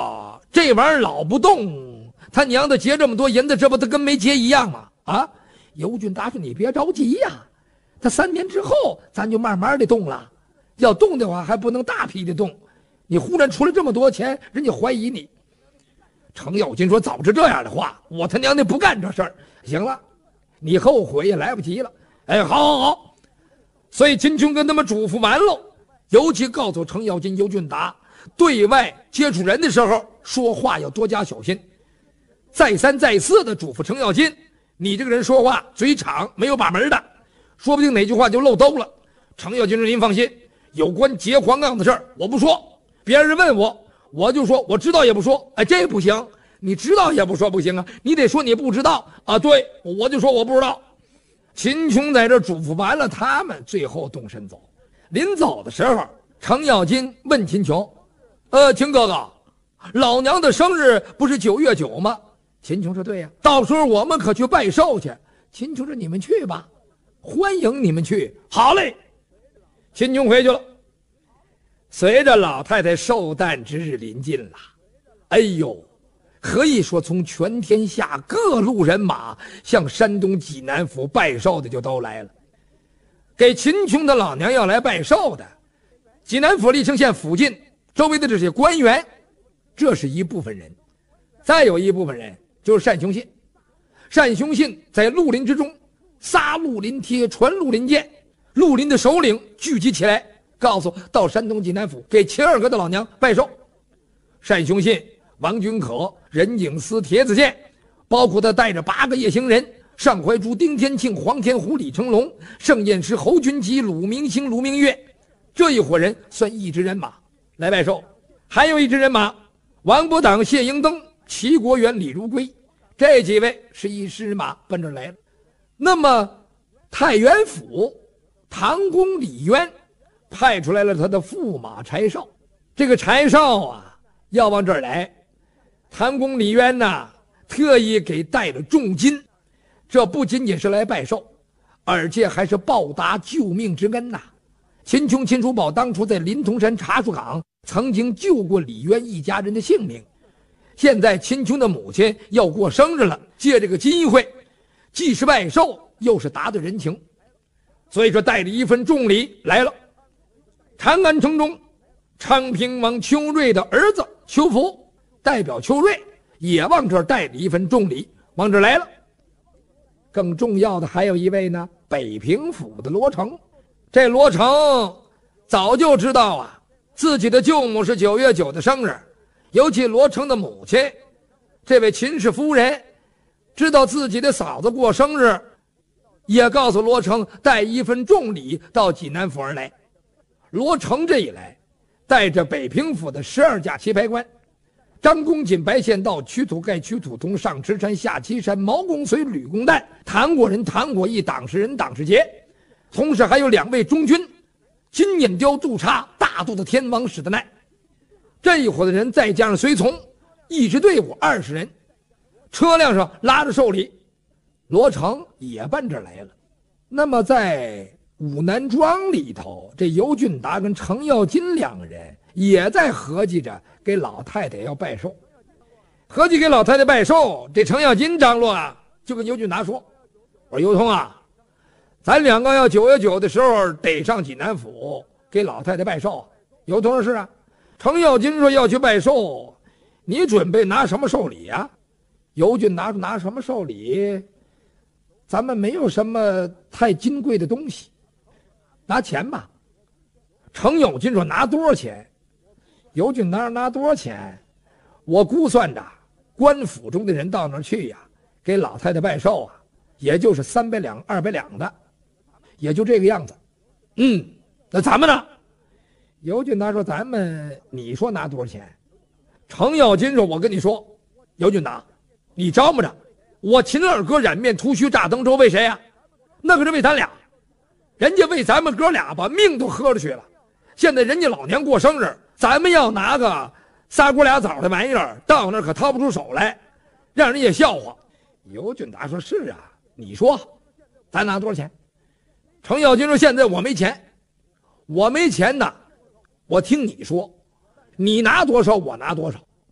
这玩意儿老不动，他娘的结这么多银子，这不他跟没结一样吗？啊！尤俊达说：“你别着急呀，他3年之后咱就慢慢的动了。要动的话，还不能大批的动。你忽然出了这么多钱，人家怀疑你。”程咬金说：“早知这样的话，我他娘的不干这事儿。行了，你后悔也来不及了。哎，好。所以秦琼跟他们嘱咐完喽，尤其告诉程咬金、尤俊达，对外接触人的时候说话要多加小心。再三再四的嘱咐程咬金。你这个人说话嘴敞，没有把门的，说不定哪句话就漏兜了。程咬金说：“您放心，有关劫黄杠的事儿我不说，别人问我就说我知道也不说。哎，这不行，你知道也不说不行啊，你得说你不知道啊。对，我就说我不知道。”秦琼在这嘱咐完了他们，最后动身走。临走的时候，程咬金问秦琼：“秦哥哥，老娘的生日不是9月9吗？”秦琼说：“对呀，到时候我们可去拜寿去。”秦琼说：“你们去吧，欢迎你们去。”好嘞，秦琼回去了。随着老太太寿诞之日临近了，哎呦，可以说从全天下各路人马向山东济南府拜寿的就都来了。给秦琼的老娘要来拜寿的，济南府历城县附近周围的这些官员，这是一部分人。再有一部分人就是单雄信。单雄信在绿林之中撒绿林贴，传绿林剑，绿林的首领聚集起来，告诉到山东济南府给秦二哥的老娘拜寿。单雄信、王君可、任景思、铁子健，包括他带着8个夜行人，尚怀珠、丁天庆、黄天虎、李成龙、盛彦师、侯君集、鲁明星、卢明月，这一伙人算一支人马来拜寿。还有一支人马，王伯党、谢英登、齐国元、李如归，这几位是一支马奔这来了。那么太原府唐公李渊派出来了他的驸马柴绍，这个柴绍啊要往这儿来，唐公李渊呐特意给带了重金，这不仅仅是来拜寿，而且还是报答救命之恩呐。秦琼、秦叔宝当初在临潼山茶树岗曾经救过李渊一家人的性命，现在秦琼的母亲要过生日了，借这个机会既是拜寿又是答对人情，所以说带着一份重礼来了。长安城中昌平王邱瑞的儿子邱福代表邱瑞也往这儿带着一份重礼往这儿来了。更重要的还有一位呢，北平府的罗成。这罗成早就知道啊自己的舅母是9月9的生日，尤其罗成的母亲这位秦氏夫人知道自己的嫂子过生日，也告诉罗成带一份重礼到济南府而来。罗成这一来，带着北平府的12架棋牌官，张公瑾、白献道、曲土盖、曲土通、上池山、下岐山、毛公随、吕公旦、谭国人、谭国义、党世仁、党世杰，同时还有2位中军，金眼雕、杜叉、大肚子天王史德奈。这一伙的人再加上随从，一支队伍20人，车辆上拉着寿礼，罗成也奔这儿来了。那么在武南庄里头，这尤俊达跟程咬金2人也在合计着给老太太要拜寿。合计给老太太拜寿，这程咬金张罗啊就跟尤俊达说：“我说尤通啊，咱2个要9月9的时候得上济南府给老太太拜寿。”尤通说：“是啊。”程咬金说：“要去拜寿，你准备拿什么寿礼啊？”尤俊达说：“拿什么寿礼？咱们没有什么太金贵的东西，拿钱吧。”程咬金说：“拿多少钱？”尤俊达说：“拿多少钱？我估算着官府中的人到那儿去呀，给老太太拜寿啊，也就是300两、200两的，也就这个样子。那咱们呢？”尤俊达说：“咱们，你说拿多少钱？”程咬金说：“我跟你说，尤俊达，你招摸着，我秦二哥染面秃须炸登州，为谁呀？那可是为咱俩，人家为咱们哥俩把命都喝了去了。现在人家老娘过生日，咱们要拿个仨锅俩枣的玩意儿，到那儿可掏不出手来，让人也笑话。”尤俊达说：“是啊，你说，咱拿多少钱？”程咬金说：“现在我没钱，我没钱呐。我听你说，你拿多少我拿多少，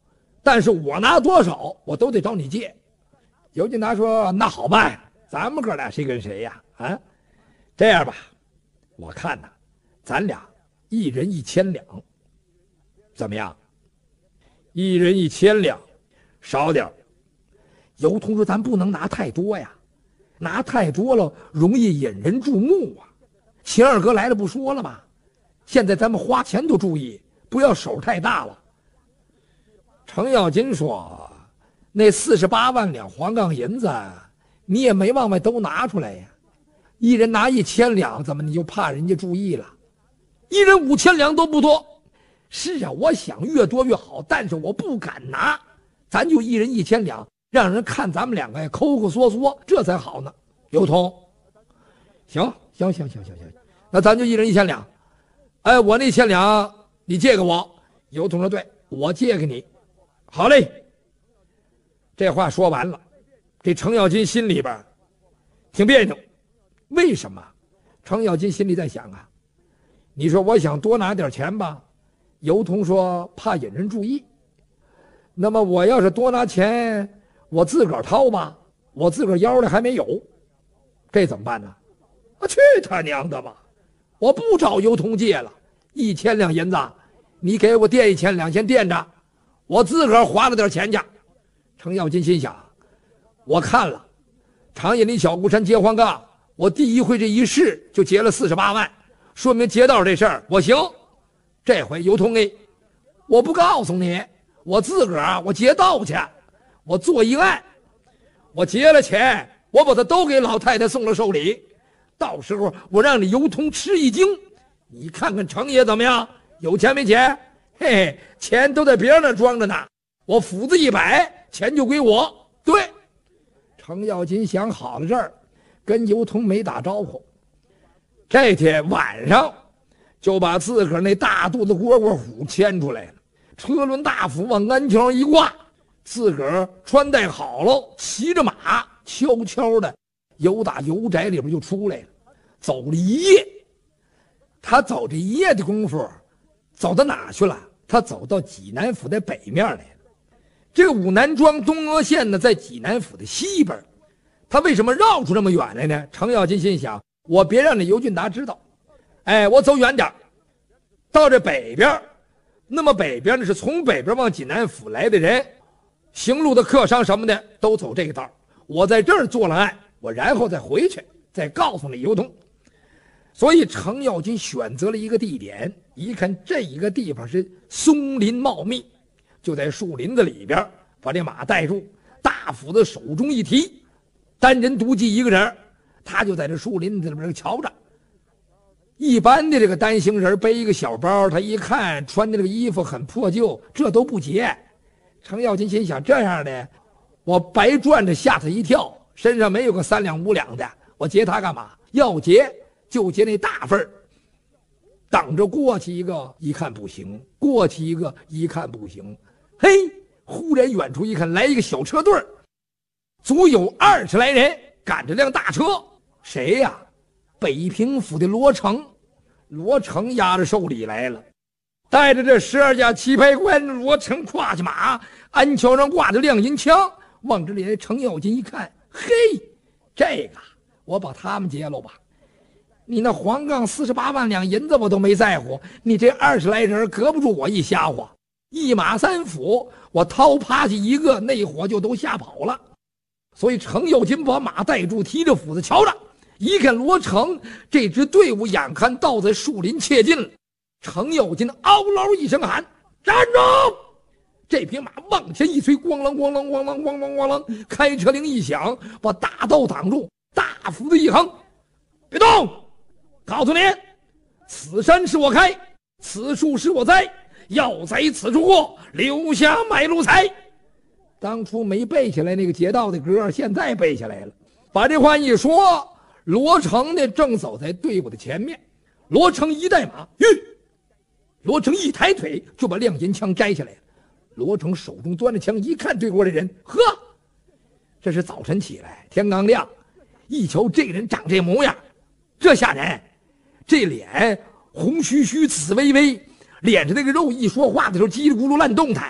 但是我拿多少我都得找你借。尤金达说那好办，咱们哥俩谁跟谁呀？啊，这样吧，我看呐，咱俩一人1000两，怎么样？一人1000两，少点。尤通说咱不能拿太多呀，拿太多了容易引人注目啊。秦二哥来了不说了吗？现在咱们花钱都注意，不要手太大了。程咬金说那48万两黄杠银子你也没往外都拿出来呀，一人拿1000两，怎么你就怕人家注意了？一人5000两都不多。是啊，我想越多越好，但是我不敢拿，咱就一人1000两，让人看咱们两个呀抠抠缩缩，这才好呢。尤通，行，那咱就一人1000两。哎，我那1000两你借给我。尤通说对，我借给你。好嘞。这话说完了，这程咬金心里边挺别扭。为什么？程咬金心里在想啊，你说我想多拿点钱吧，尤通说怕引人注意。那么我要是多拿钱，我自个儿掏吧，我自个儿腰里还没有，这怎么办呢？去他娘的吧！我不找尤通借了，1000两银子，你给我垫1000两，先垫着，我自个儿花了点钱去。程咬金心想，我看了长野林小孤山结黄杠，我第一回这一试就结了48万，说明劫道这事儿我行。这回尤通我不告诉你，我自个儿我劫道去，我做一案，我劫了钱，我把它都给老太太送了寿礼，到时候我让你尤通吃一惊，你看看程爷怎么样？有钱没钱？嘿嘿，钱都在别人那装着呢，我斧子一摆，钱就归我。对，程咬金想好了这儿，跟尤通没打招呼。这天晚上就把自个儿那大肚子蝈蝈虎牵出来了，车轮大斧往鞍桥上一挂，自个儿穿戴好了，骑着马悄悄的由打油宅里边就出来了，走了一夜。他走这一夜的功夫，走到哪去了？他走到济南府的北面来了。这个武南庄东阿县呢，在济南府的西边。他为什么绕出这么远来呢？程咬金心想，我别让那尤俊达知道，我走远点，到这北边。那么北边呢，是从北边往济南府来的人，行路的客商什么的都走这个道。我在这儿做了案，我然后再回去，再告诉你尤通。所以程咬金选择了一个地点，一看这一个地方是松林茂密，就在树林子里边把这马带住，大斧子手中一提，单人独骑一个人，他就在这树林子里边瞧着。一般的这个单行人背一个小包，他一看穿的这个衣服很破旧，这都不劫。程咬金心想，这样的我白赚着吓他一跳，身上没有个3两5两的，我劫他干嘛？要劫就劫那大份儿。等着过去一个，一看不行；过去一个，一看不行。嘿，忽然远处一看，来一个小车队，足有20来人，赶着辆大车。谁呀？北平府的罗成。罗成押着寿礼来了，带着这12架棋牌官。罗成跨下马，鞍桥上挂着亮银枪，往这里来。程咬金一看，嘿，这个我把他们劫了吧。你那黄杠48万两银子我都没在乎，你这20来人隔不住我一瞎话，一马3斧，我掏趴下一个，那伙就都吓跑了。所以程咬金把马带住，提着斧子瞧着，一看罗成这支队伍眼看到在树林切近了，程咬金嗷嗷一声喊：站住！这匹马往前一催，咣啷咣啷咣啷咣啷咣啷，开车铃一响，把大道挡住，大斧子一横，别动！告诉你，此山是我开，此树是我栽，要栽此处过，留下买路财。当初没背下来那个劫道的歌，现在背下来了。把这话一说，罗成呢正走在队伍的前面。罗成一带马，罗成一抬腿就把亮银枪摘下来了。罗成手中端着枪，一看对过的人，呵，这是早晨起来，天刚亮，一瞧这人长这模样，这吓人。这脸红须须紫微微，脸上那个肉一说话的时候叽里咕噜乱动弹，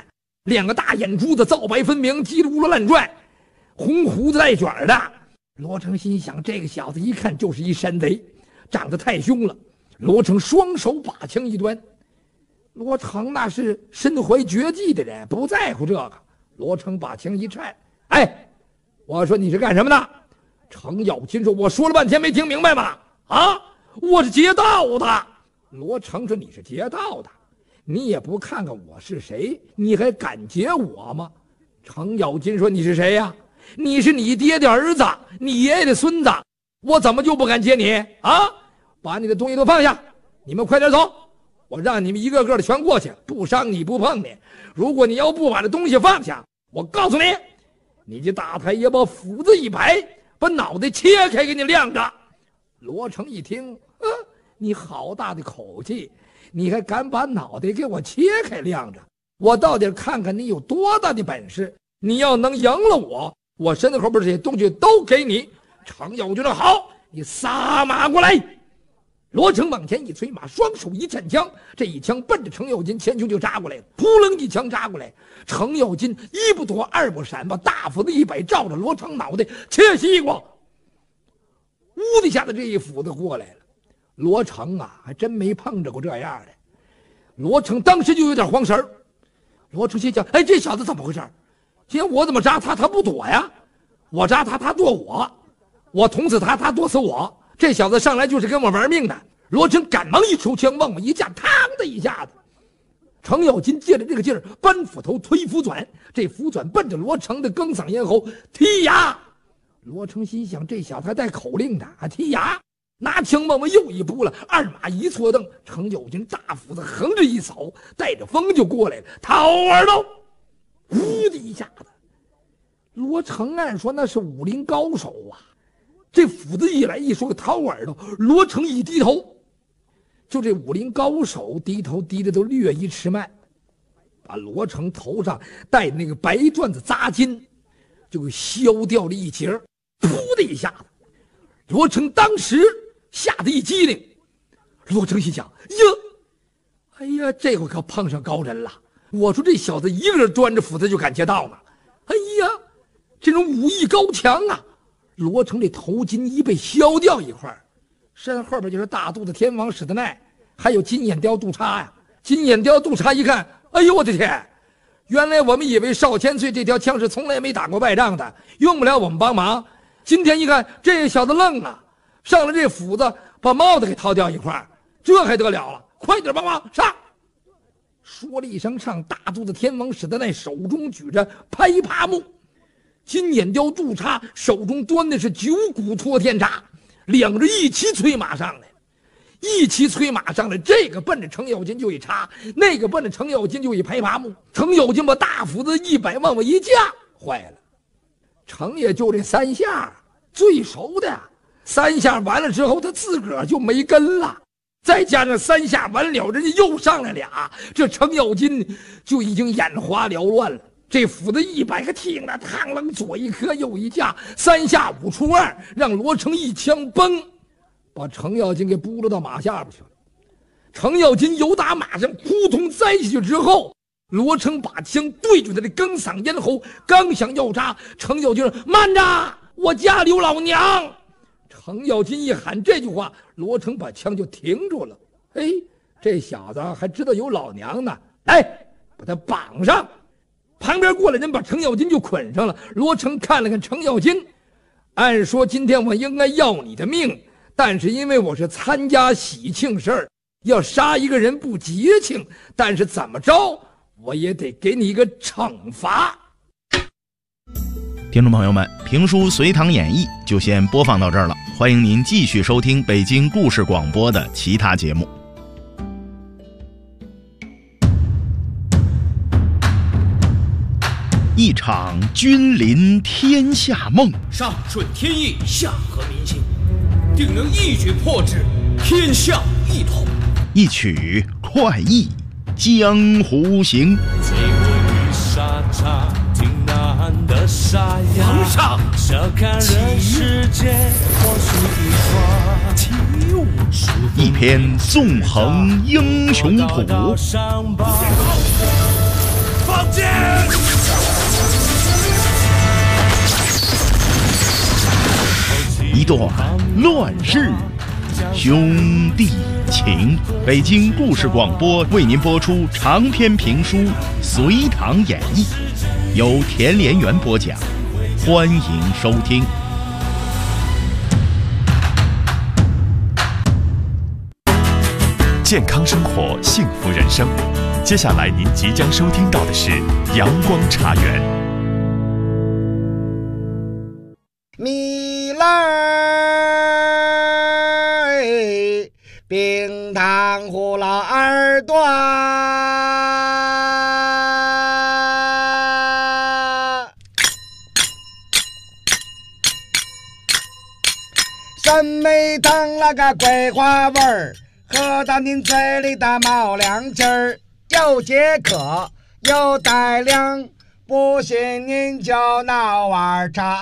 两个大眼珠子皂白分明，叽里咕噜乱转，红胡子带卷的。罗成心想，这个小子一看就是一山贼，长得太凶了。罗成双手把枪一端，罗成那是身怀绝技的人，不在乎这个。罗成把枪一颤，哎，我说你是干什么的？程咬金说，我说了半天没听明白吗？啊，我是劫道的。罗成说，你是劫道的，你也不看看我是谁，你还敢劫我吗？程咬金说，你是谁呀？你是你爹的儿子，你爷爷的孙子，我怎么就不敢劫你啊？把你的东西都放下，你们快点走，我让你们一个个的全过去，不伤你不碰你。如果你要不把这东西放下，我告诉你，你这大太爷把斧子一摆，把脑袋切开给你晾着。罗成一听，你好大的口气，你还敢把脑袋给我切开晾着？我到底看看你有多大的本事。你要能赢了我身子后边这些东西都给你。程咬金说，好，你撒马过来。罗成往前一催马，双手一牵枪，这一枪奔着程咬金前胸就扎过来了，扑棱一枪扎过来。程咬金一不躲二不闪，把大斧子一摆，照着罗成脑袋切西瓜。屋底下的这一斧子过来了，罗成啊还真没碰着过这样的。罗成当时就有点慌神儿。罗成心想，哎，这小子怎么回事？今天我怎么扎他，他不躲呀？我扎他，他躲我；我捅死他，他躲死我。这小子上来就是跟我玩命的。罗成赶忙一抽枪往我一架，嘡的一下子。程咬金借着这个劲儿，搬斧头推斧转，这斧转奔着罗成的更嗓咽喉剔牙。罗成心想，这小子还带口令的，还剔牙，拿枪往我又一扑了，二马一错蹬，程咬金大斧子横着一扫，带着风就过来了，掏耳朵。呼的一下子，罗成按说那是武林高手啊，这斧子一来一说掏耳朵，罗成一低头，就这武林高手低头低的都略一迟慢，把罗成头上戴的那个白缎子扎金就给削掉了一截，噗的一下子，罗成当时吓得一激灵。罗成心想，哎呀，这回可碰上高人了。我说这小子一个人端着斧子就敢劫道呢，哎呀，这种武艺高强啊！罗成这头巾一被削掉一块，身后边就是大肚子天王史德奈，还有金眼雕杜叉呀。金眼雕杜叉一看，哎呦我的天！原来我们以为少千岁这条枪是从来没打过败仗的，用不了我们帮忙。今天一看，这小子愣了，上了这斧子把帽子给掏掉一块，这还得了了？快点帮忙上！说了一声上，大肚子天王史德奈手中举着拍耙木，金眼雕杜叉手中端的是九股托天叉，两人一齐催马上来，这个奔着程咬金就一插，那个奔着程咬金就一拍耙木。程咬金把大斧子一摆往我一架，坏了，程也就这三下最熟的，三下完了之后他自个儿就没跟了。再加上三下完了，人家又上来俩，这程咬金就已经眼花缭乱了。这斧子一摆，个挺了趟楞，左一磕右一架，三下五除二，让罗成一枪崩，把程咬金给扑了到马下边去了。程咬金由打马上扑通栽下去之后，罗成把枪对准他的更嗓咽喉，刚想要扎，程咬金说：“慢着，我家里有老娘。”程咬金一喊这句话，罗成把枪就停住了。哎，这小子还知道有老娘呢，来把他绑上。旁边过来人把程咬金就捆上了。罗成看了看程咬金，按说今天我应该要你的命，但是因为我是参加喜庆事儿，要杀一个人不节庆，但是怎么着我也得给你一个惩罚。 听众朋友们，评书《隋唐演义》就先播放到这儿了，欢迎您继续收听北京故事广播的其他节目。一场君临天下梦， 上顺天意，下合民心，定能一举破之，天下一统。 一曲快意江湖行。 皇上， 一篇纵横英雄谱。 发往前。 一段乱世兄弟情。北京故事广播为您播出长篇评书《隋唐演义》，由田连元播讲，欢迎收听。 健康生活，幸福人生。接下来您即将收听到的是阳光茶园。 米勒冰糖葫芦耳朵，酸梅汤那个桂花味儿，喝到您嘴里的冒凉气儿，又解渴又带凉，不信您就闹碗茶。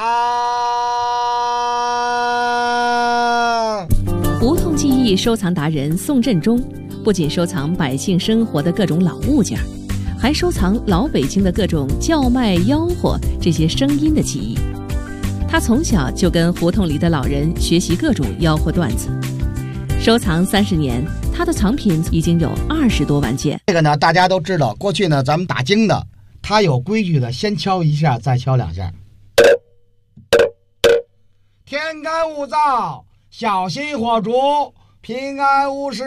胡同记忆收藏达人宋振中不仅收藏百姓生活的各种老物件，还收藏老北京的各种叫卖吆喝这些声音的记忆。他从小就跟胡同里的老人学习各种吆喝段子，收藏30年，他的藏品已经有20多万件。 这个呢，大家都知道，过去呢，咱们打更的，他有规矩的，先敲一下，再敲2下。天干物燥，小心火烛，平安无事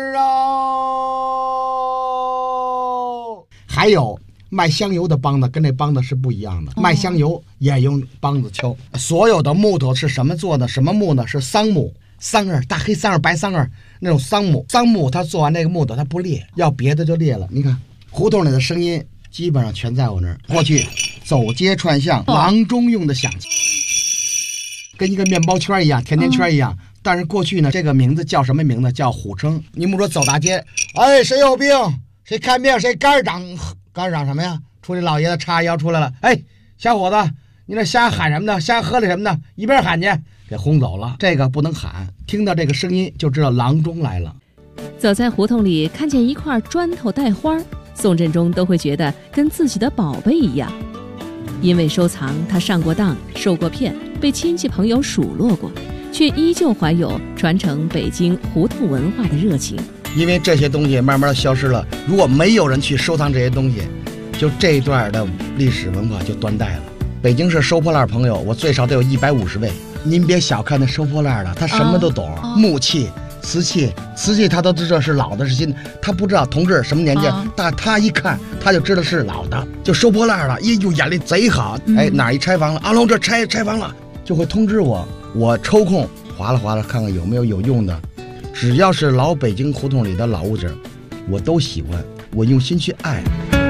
哦。还有卖香油的梆子跟这梆子是不一样的，卖香油也用梆子敲。所有的木头是什么做的？什么木呢？是桑木。桑叶，大黑桑叶、白桑叶那种桑木，桑木它做完那个木头它不裂，要别的就裂了。你看胡同里的声音基本上全在我那儿。过去走街串巷，郎中用的响器，跟一个面包圈一样，甜甜圈一样。但是过去呢，这个名字叫什么名字？叫虎称。你们说走大街，哎，谁有病？谁看病？谁肝长？肝长什么呀？出去老爷子叉腰出来了，哎，小伙子，你这瞎喊什么呢？瞎喝的什么呢？一边喊去。给轰走了，这个不能喊，听到这个声音就知道郎中来了。 走在胡同里，看见一块砖头带花，宋振中都会觉得跟自己的宝贝一样。因为收藏，他上过当，受过骗，被亲戚朋友数落过，却依旧怀有传承北京胡同文化的热情。 因为这些东西慢慢的消失了，如果没有人去收藏这些东西，就这一段的历史文化就断代了。北京市收破烂朋友，我最少得有150位。您别小看那收破烂的，他什么都懂，木器、瓷器他都知道是老的是新的，他不知道同志什么年纪，但他一看他就知道是老的，就收破烂了，哟，眼力贼好。哎，哪一拆房了？阿龙这拆房了，就会通知我，我抽空划拉看看有没有用的，只要是老北京胡同里的老物件，我都喜欢，我用心去爱。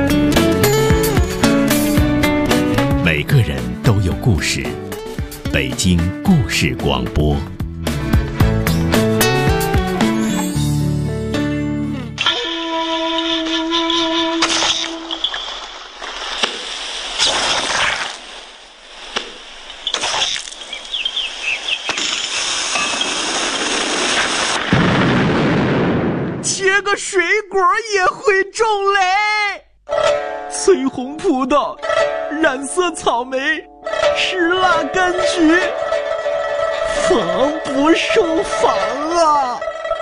每个人都有故事，北京故事广播。 切个水果也会中雷，翠红葡萄，染色草莓，石蜡柑橘，防不胜防啊！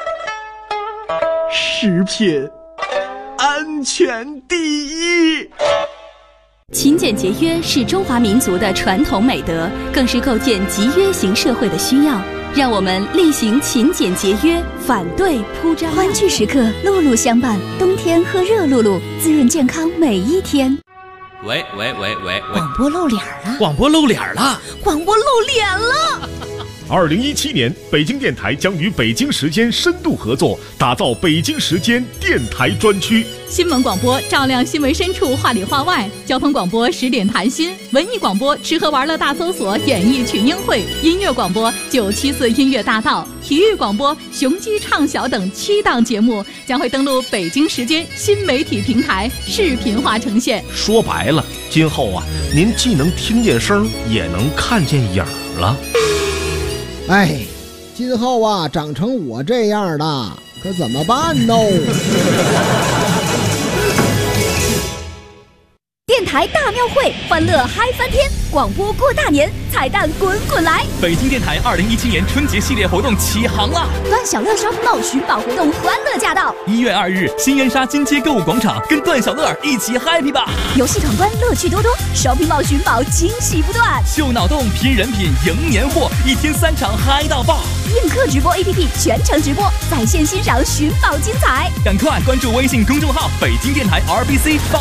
食品安全第一。 勤俭节约是中华民族的传统美德，更是构建集约型社会的需要。让我们厉行勤俭节约，反对铺张。欢聚时刻，露露相伴，冬天喝热露露，滋润健康每一天。 喂， 广播露脸了！ 广播露脸了！ 广播露脸了 ！2017年，北京电台将与北京时间深度合作，打造北京时间电台专区。 新闻广播照亮新闻深处，话里话外；交通广播10点谈心；文艺广播吃喝玩乐大搜索，演艺群英会；音乐广播974音乐大道；体育广播雄鸡唱晓等7档节目将会登陆北京时间新媒体平台，视频化呈现。 说白了，今后啊，您既能听见声，也能看见影儿了。 哎，今后啊，长成我这样的，可怎么办呢？ 电台大庙会，欢乐嗨翻天，广播过大年，彩蛋滚滚来。 北京电台2017年春节系列活动起航了， 段小乐商贸寻宝活动欢乐驾到。 1月2日，新恩沙金街购物广场，跟段小乐一起 happy 吧！ 游戏闯关乐趣多多，shopping贸寻宝惊喜不断， 秀脑洞拼人品赢年货，1天3场嗨到爆！ 映客直播 APP 全程直播，在线欣赏寻宝精彩。 赶快关注微信公众号北京电台 RBC。